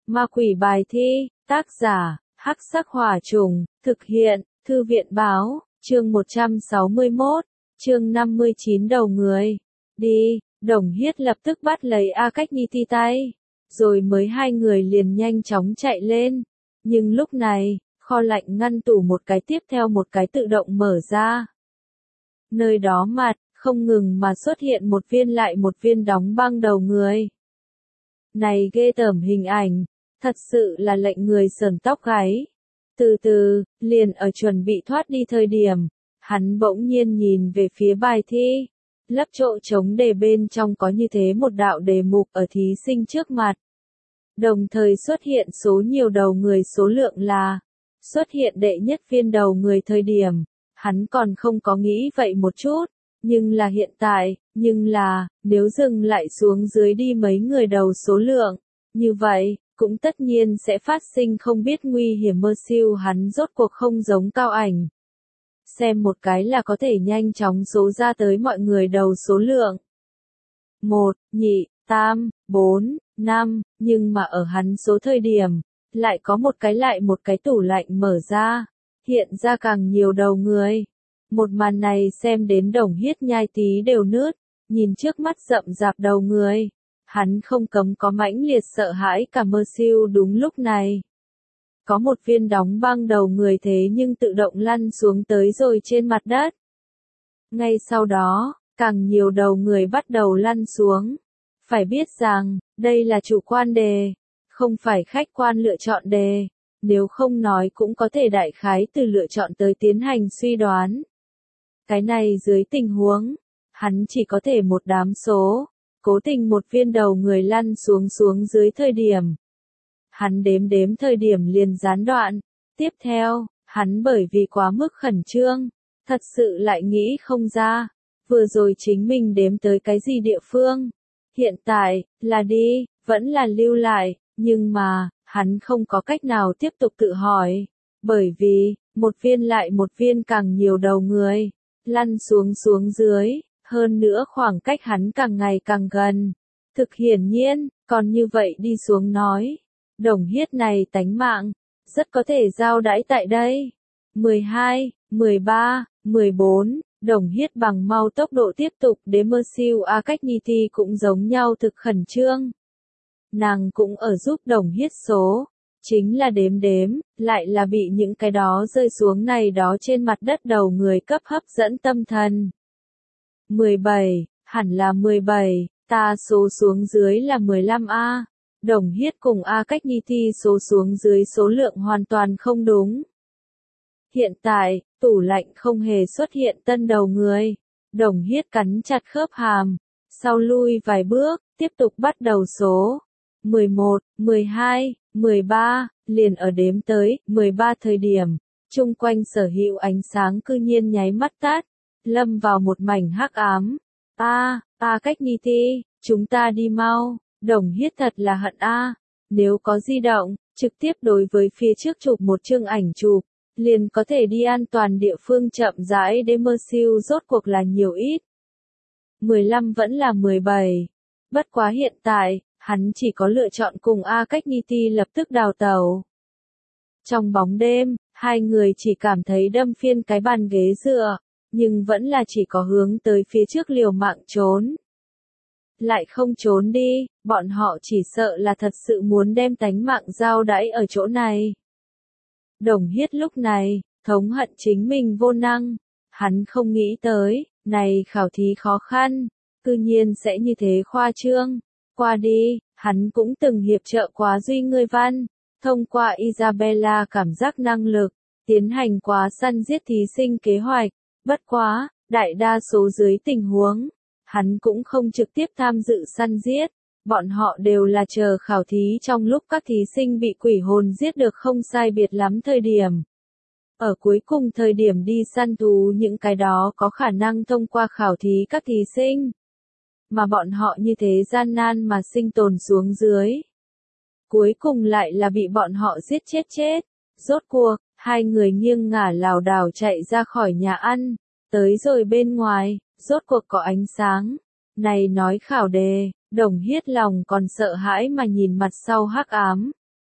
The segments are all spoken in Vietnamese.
Ma quỷ bài thi, tác giả, Hắc Sắc Hỏa Trùng, thực hiện, Thư viện báo, chương 161, chương 59 đầu người. Đi, Đồng Hiết lập tức bắt lấy A Cách Nhi Ti tay, rồi mới hai người liền nhanh chóng chạy lên. Nhưng lúc này, kho lạnh ngăn tủ một cái tiếp theo một cái tự động mở ra. Nơi đó mặt, không ngừng mà xuất hiện một viên lại một viên đóng băng đầu người. Này ghê tởm hình ảnh, thật sự là lệnh người sởn tóc gáy. Từ từ, liền ở chuẩn bị thoát đi thời điểm, hắn bỗng nhiên nhìn về phía bài thi. Lấp chỗ trống đề bên trong có như thế một đạo đề mục ở thí sinh trước mặt. Đồng thời xuất hiện số nhiều đầu người số lượng là, xuất hiện đệ nhất viên đầu người thời điểm, hắn còn không có nghĩ vậy một chút, nhưng là hiện tại, nếu dừng lại xuống dưới đi mấy người đầu số lượng, như vậy, cũng tất nhiên sẽ phát sinh không biết nguy hiểm mơ siêu hắn rốt cuộc không giống cao ảnh. Xem một cái là có thể nhanh chóng số ra tới mọi người đầu số lượng. 1, 2, 3, 4, 5, nhưng mà ở hắn số thời điểm, lại có một cái tủ lạnh mở ra, hiện ra càng nhiều đầu người. Một màn này xem đến Đồng Hiết nhai tí đều nứt, nhìn trước mắt rậm rạp đầu người. Hắn không cấm có mãnh liệt sợ hãi cả mơ siêu đúng lúc này. Có một viên đóng băng đầu người thế nhưng tự động lăn xuống tới rồi trên mặt đất. Ngay sau đó, càng nhiều đầu người bắt đầu lăn xuống. Phải biết rằng, đây là chủ quan đề, không phải khách quan lựa chọn đề. Nếu không nói cũng có thể đại khái từ lựa chọn tới tiến hành suy đoán. Cái này dưới tình huống, hắn chỉ có thể một đám số. Cố tình một viên đầu người lăn xuống dưới thời điểm. Hắn đếm thời điểm liền gián đoạn. Tiếp theo, hắn bởi vì quá mức khẩn trương, thật sự lại nghĩ không ra. Vừa rồi chính mình đếm tới cái gì địa phương. Hiện tại, là đi, vẫn là lưu lại, nhưng mà, hắn không có cách nào tiếp tục tự hỏi. Bởi vì, một viên lại một viên càng nhiều đầu người, lăn xuống dưới. Hơn nữa khoảng cách hắn càng ngày càng gần. Thực hiển nhiên, còn như vậy đi xuống nói. Đồng Hiết này tánh mạng, rất có thể giao đãi tại đây. 12, 13, 14, Đồng Hiết bằng mau tốc độ tiếp tục đếm mơ siêu A Cách Nhi Ti cũng giống nhau thực khẩn trương. Nàng cũng ở giúp Đồng Hiết số. Chính là đếm, lại là bị những cái đó rơi xuống này đó trên mặt đất đầu người cấp hấp dẫn tâm thần. 17, hẳn là 17, ta số xuống dưới là 15A. Đồng Hiết cùng A Cách Nhi Ti số xuống dưới số lượng hoàn toàn không đúng. Hiện tại, tủ lạnh không hề xuất hiện tân đầu người. Đồng Hiết cắn chặt khớp hàm, sau lui vài bước, tiếp tục bắt đầu số. 11, 12, 13, liền ở đếm tới 13 thời điểm, chung quanh sở hữu ánh sáng cư nhiên nháy mắt tắt. Lâm vào một mảnh hắc ám. A Cách Nhi Ti, chúng ta đi mau. Đồng Hiết thật là hận a. Nếu có di động, trực tiếp đối với phía trước chụp một chương ảnh chụp, liền có thể đi an toàn địa phương chậm rãi để mơ siêu rốt cuộc là nhiều ít. 15 vẫn là 17. Bất quá hiện tại, hắn chỉ có lựa chọn cùng A Cách Nhi Ti lập tức đào tẩu. Trong bóng đêm, hai người chỉ cảm thấy đâm phiên cái bàn ghế dựa. Nhưng vẫn là chỉ có hướng tới phía trước liều mạng trốn. Lại không trốn đi, bọn họ chỉ sợ là thật sự muốn đem tánh mạng giao đãi ở chỗ này. Đồng Hiết lúc này, thống hận chính mình vô năng. Hắn không nghĩ tới, này khảo thí khó khăn, cư nhiên sẽ như thế khoa trương. Qua đi, hắn cũng từng hiệp trợ quá Duy Ngươi Văn, thông qua Isabella cảm giác năng lực, tiến hành quá săn giết thí sinh kế hoạch. Bất quá, đại đa số dưới tình huống, hắn cũng không trực tiếp tham dự săn giết, bọn họ đều là chờ khảo thí trong lúc các thí sinh bị quỷ hồn giết được không sai biệt lắm thời điểm. Ở cuối cùng thời điểm đi săn thú những cái đó có khả năng thông qua khảo thí các thí sinh. Mà bọn họ như thế gian nan mà sinh tồn xuống dưới. Cuối cùng lại là bị bọn họ giết chết. Rốt cuộc, hai người nghiêng ngả lảo đảo chạy ra khỏi nhà ăn, tới rồi bên ngoài, rốt cuộc có ánh sáng. Này nói khảo đề, Đồng Hiết lòng còn sợ hãi mà nhìn mặt sau hắc ám.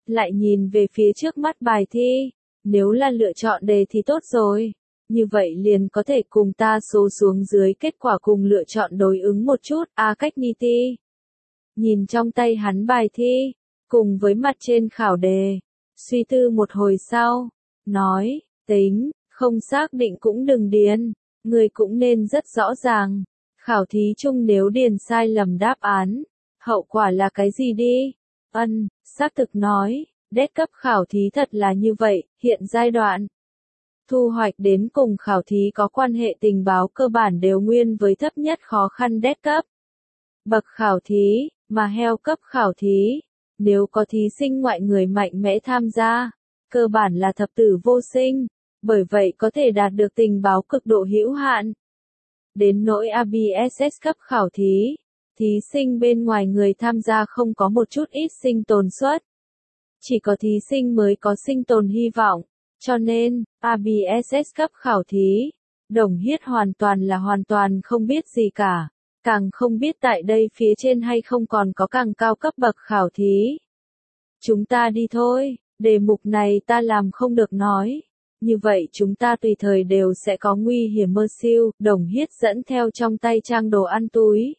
lại nhìn về phía trước mắt bài thi. Nếu là lựa chọn đề thì tốt rồi. Như vậy liền có thể cùng ta số xuống dưới kết quả cùng lựa chọn đối ứng một chút. A Cách Ni Ti nhìn trong tay hắn bài thi, cùng với mặt trên khảo đề, suy tư một hồi sau, nói, tính, không xác định cũng đừng điền, người cũng nên rất rõ ràng. Khảo thí chung nếu điền sai lầm đáp án, hậu quả là cái gì đi? Ân, xác thực nói, đét cấp khảo thí thật là như vậy, hiện giai đoạn. Thu hoạch đến cùng khảo thí có quan hệ tình báo cơ bản đều nguyên với thấp nhất khó khăn đét cấp. Bậc khảo thí, mà heo cấp khảo thí, nếu có thí sinh ngoại người mạnh mẽ tham gia, cơ bản là thập tử vô sinh, bởi vậy có thể đạt được tình báo cực độ hữu hạn. Đến nỗi ABSS cấp khảo thí, thí sinh bên ngoài người tham gia không có một chút ít sinh tồn suất. Chỉ có thí sinh mới có sinh tồn hy vọng, cho nên, ABSS cấp khảo thí, Đồng Hiết hoàn toàn không biết gì cả, càng không biết tại đây phía trên hay không còn có càng cao cấp bậc khảo thí. Chúng ta đi thôi, đề mục này ta làm không được nói. Như vậy chúng ta tùy thời đều sẽ có nguy hiểm mơ siêu. Đồng Hiết dẫn theo trong tay trang đồ ăn túi.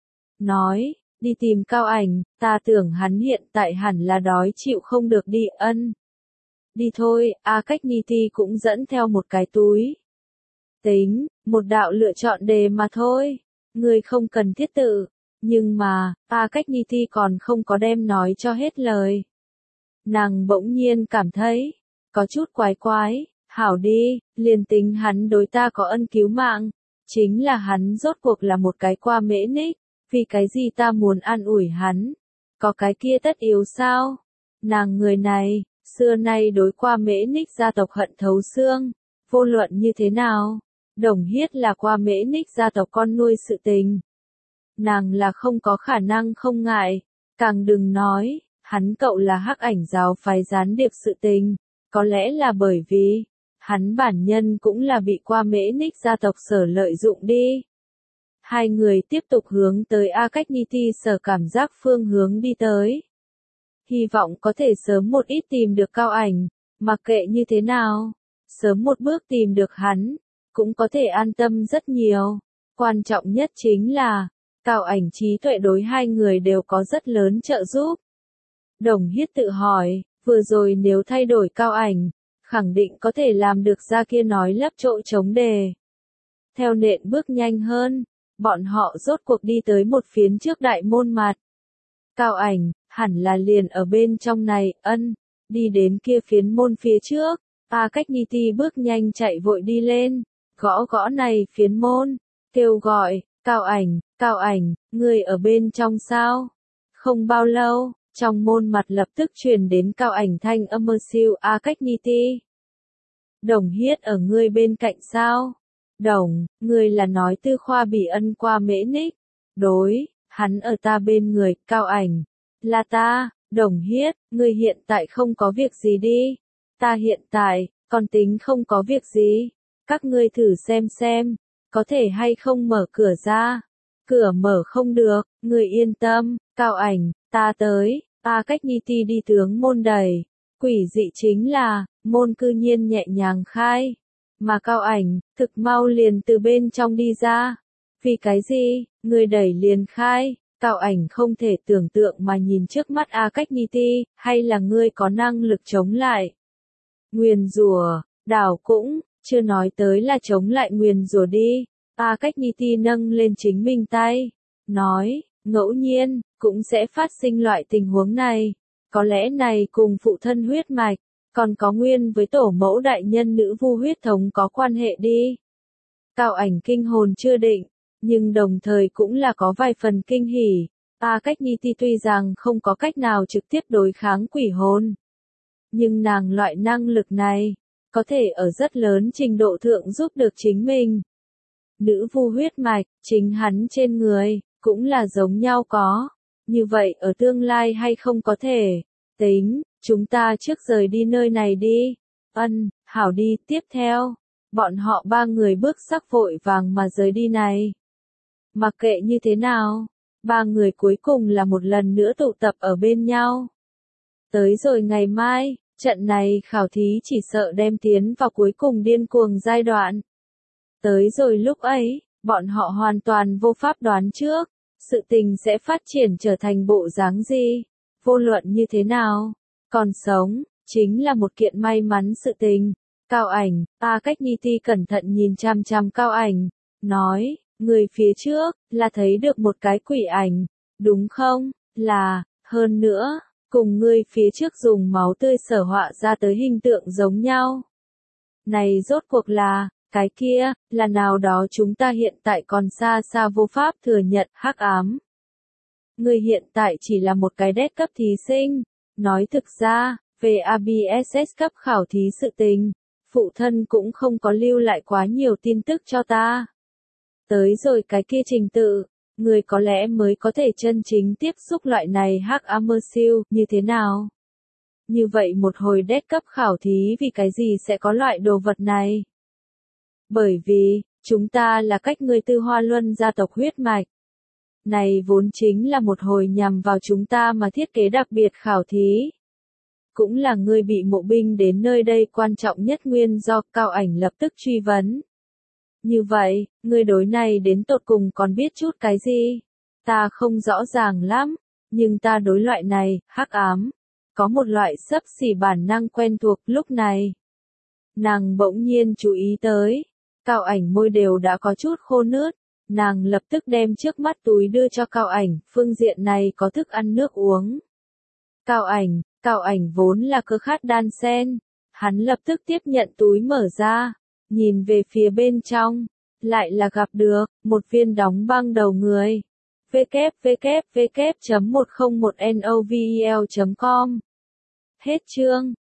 Nói, đi tìm Cao Ảnh, ta tưởng hắn hiện tại hẳn là đói chịu không được đi. Ân. Đi thôi, A Cách Ni Ti cũng dẫn theo một cái túi. Tính, một đạo lựa chọn đề mà thôi. Người không cần thiết tự. Nhưng mà, A Cách Ni Ti còn không có đem nói cho hết lời. Nàng bỗng nhiên cảm thấy, có chút quái quái. Hảo đi, liền tính hắn đối ta có ân cứu mạng, chính là hắn rốt cuộc là một cái qua mễ ních, vì cái gì ta muốn an ủi hắn, có cái kia tất yếu sao? Nàng người này, xưa nay đối qua mễ ních gia tộc hận thấu xương, vô luận như thế nào, Đồng Hiết là qua mễ ních gia tộc con nuôi sự tình. Nàng là không có khả năng không ngại, càng đừng nói, hắn cậu là Hắc Ảnh giáo phái gián điệp sự tình, có lẽ là bởi vì hắn bản nhân cũng là bị qua mễ ních gia tộc sở lợi dụng đi. Hai người tiếp tục hướng tới A Cách Ni Ti sở cảm giác phương hướng đi tới. Hy vọng có thể sớm một ít tìm được Cao Ảnh, mặc kệ như thế nào, sớm một bước tìm được hắn, cũng có thể an tâm rất nhiều. Quan trọng nhất chính là, Cao Ảnh trí tuệ đối hai người đều có rất lớn trợ giúp. Đồng Hiết tự hỏi, vừa rồi nếu thay đổi Cao Ảnh, khẳng định có thể làm được ra kia nói lấp chỗ trống đề. Theo nện bước nhanh hơn, bọn họ rốt cuộc đi tới một phiến trước đại môn mặt. Cao Ảnh, hẳn là liền ở bên trong này. Ân, đi đến kia phiến môn phía trước, A Cách Ni Ti bước nhanh chạy vội đi lên, gõ gõ này phiến môn, kêu gọi, Cao Ảnh, người ở bên trong sao? Không bao lâu, trong môn mặt lập tức truyền đến Cao Ảnh thanh âm mơ siêu. A Cách Ni Ti. Đồng Hiết ở ngươi bên cạnh sao? Đồng, ngươi là nói Tư Khoa Bỉ Ân qua mễ ních. Đối, hắn ở ta bên người. Cao Ảnh. Là ta, Đồng Hiết, ngươi hiện tại không có việc gì đi. Ta hiện tại, còn tính không có việc gì. Các ngươi thử xem, có thể hay không mở cửa ra. Cửa mở không được, ngươi yên tâm. Cao Ảnh, ta tới. A Cách Ni Ti đi tướng môn đẩy. Quỷ dị chính là, môn cư nhiên nhẹ nhàng khai. Mà Cao Ảnh, thực mau liền từ bên trong đi ra. Vì cái gì, người đẩy liền khai. Cao Ảnh không thể tưởng tượng mà nhìn trước mắt A Cách Ni Ti, hay là ngươi có năng lực chống lại. Nguyền rủa, đảo cũng, chưa nói tới là chống lại nguyền rủa đi. A Cách Ni Ti nâng lên chính mình tay. Nói, ngẫu nhiên, cũng sẽ phát sinh loại tình huống này. Có lẽ này cùng phụ thân huyết mạch, còn có nguyên với tổ mẫu đại nhân nữ vu huyết thống có quan hệ đi. Cao Ảnh kinh hồn chưa định, nhưng đồng thời cũng là có vài phần kinh hỉ. A Cách Ni Ti tuy rằng không có cách nào trực tiếp đối kháng quỷ hồn, nhưng nàng loại năng lực này, có thể ở rất lớn trình độ thượng giúp được chính mình. Nữ vu huyết mạch, chính hắn trên người, cũng là giống nhau có. Như vậy ở tương lai hay không có thể. Tính, chúng ta trước rời đi nơi này đi. Ân, hảo đi. Tiếp theo, bọn họ ba người bước sắc vội vàng mà rời đi này. Mặc kệ như thế nào, ba người cuối cùng là một lần nữa tụ tập ở bên nhau. Tới rồi ngày mai, trận này khảo thí chỉ sợ đem tiến vào cuối cùng điên cuồng giai đoạn. Tới rồi lúc ấy, bọn họ hoàn toàn vô pháp đoán trước, sự tình sẽ phát triển trở thành bộ dáng gì, vô luận như thế nào. Còn sống, chính là một kiện may mắn sự tình. Cao Ảnh, Cách Nhi Ti cẩn thận nhìn chằm chằm Cao Ảnh, nói, người phía trước, là thấy được một cái quỷ ảnh, đúng không? Là, hơn nữa, cùng người phía trước dùng máu tươi sở họa ra tới hình tượng giống nhau. Này rốt cuộc là, cái kia, là nào đó chúng ta hiện tại còn xa xa vô pháp thừa nhận hắc ám. Người hiện tại chỉ là một cái đét cấp thí sinh. Nói thực ra, về ABSS cấp khảo thí sự tình, phụ thân cũng không có lưu lại quá nhiều tin tức cho ta. Tới rồi cái kia trình tự, người có lẽ mới có thể chân chính tiếp xúc loại này hắc ám siêu, như thế nào? Như vậy một hồi đét cấp khảo thí vì cái gì sẽ có loại đồ vật này? Bởi vì, chúng ta là cách người Tư Hoa Luân gia tộc huyết mạch. Này vốn chính là một hồi nhằm vào chúng ta mà thiết kế đặc biệt khảo thí. Cũng là người bị mộ binh đến nơi đây quan trọng nhất nguyên do. Cao Ảnh lập tức truy vấn. Như vậy, người đối này đến tột cùng còn biết chút cái gì? Ta không rõ ràng lắm, nhưng ta đối loại này, hắc ám, có một loại xấp xỉ bản năng quen thuộc. Lúc này, nàng bỗng nhiên chú ý tới, Cao Ảnh môi đều đã có chút khô nướt, nàng lập tức đem trước mắt túi đưa cho Cao Ảnh, phương diện này có thức ăn nước uống. Cao Ảnh vốn là cơ khát đan sen, hắn lập tức tiếp nhận túi mở ra, nhìn về phía bên trong, lại là gặp được một viên đóng băng đầu người. www.101novel.com. Hết chương.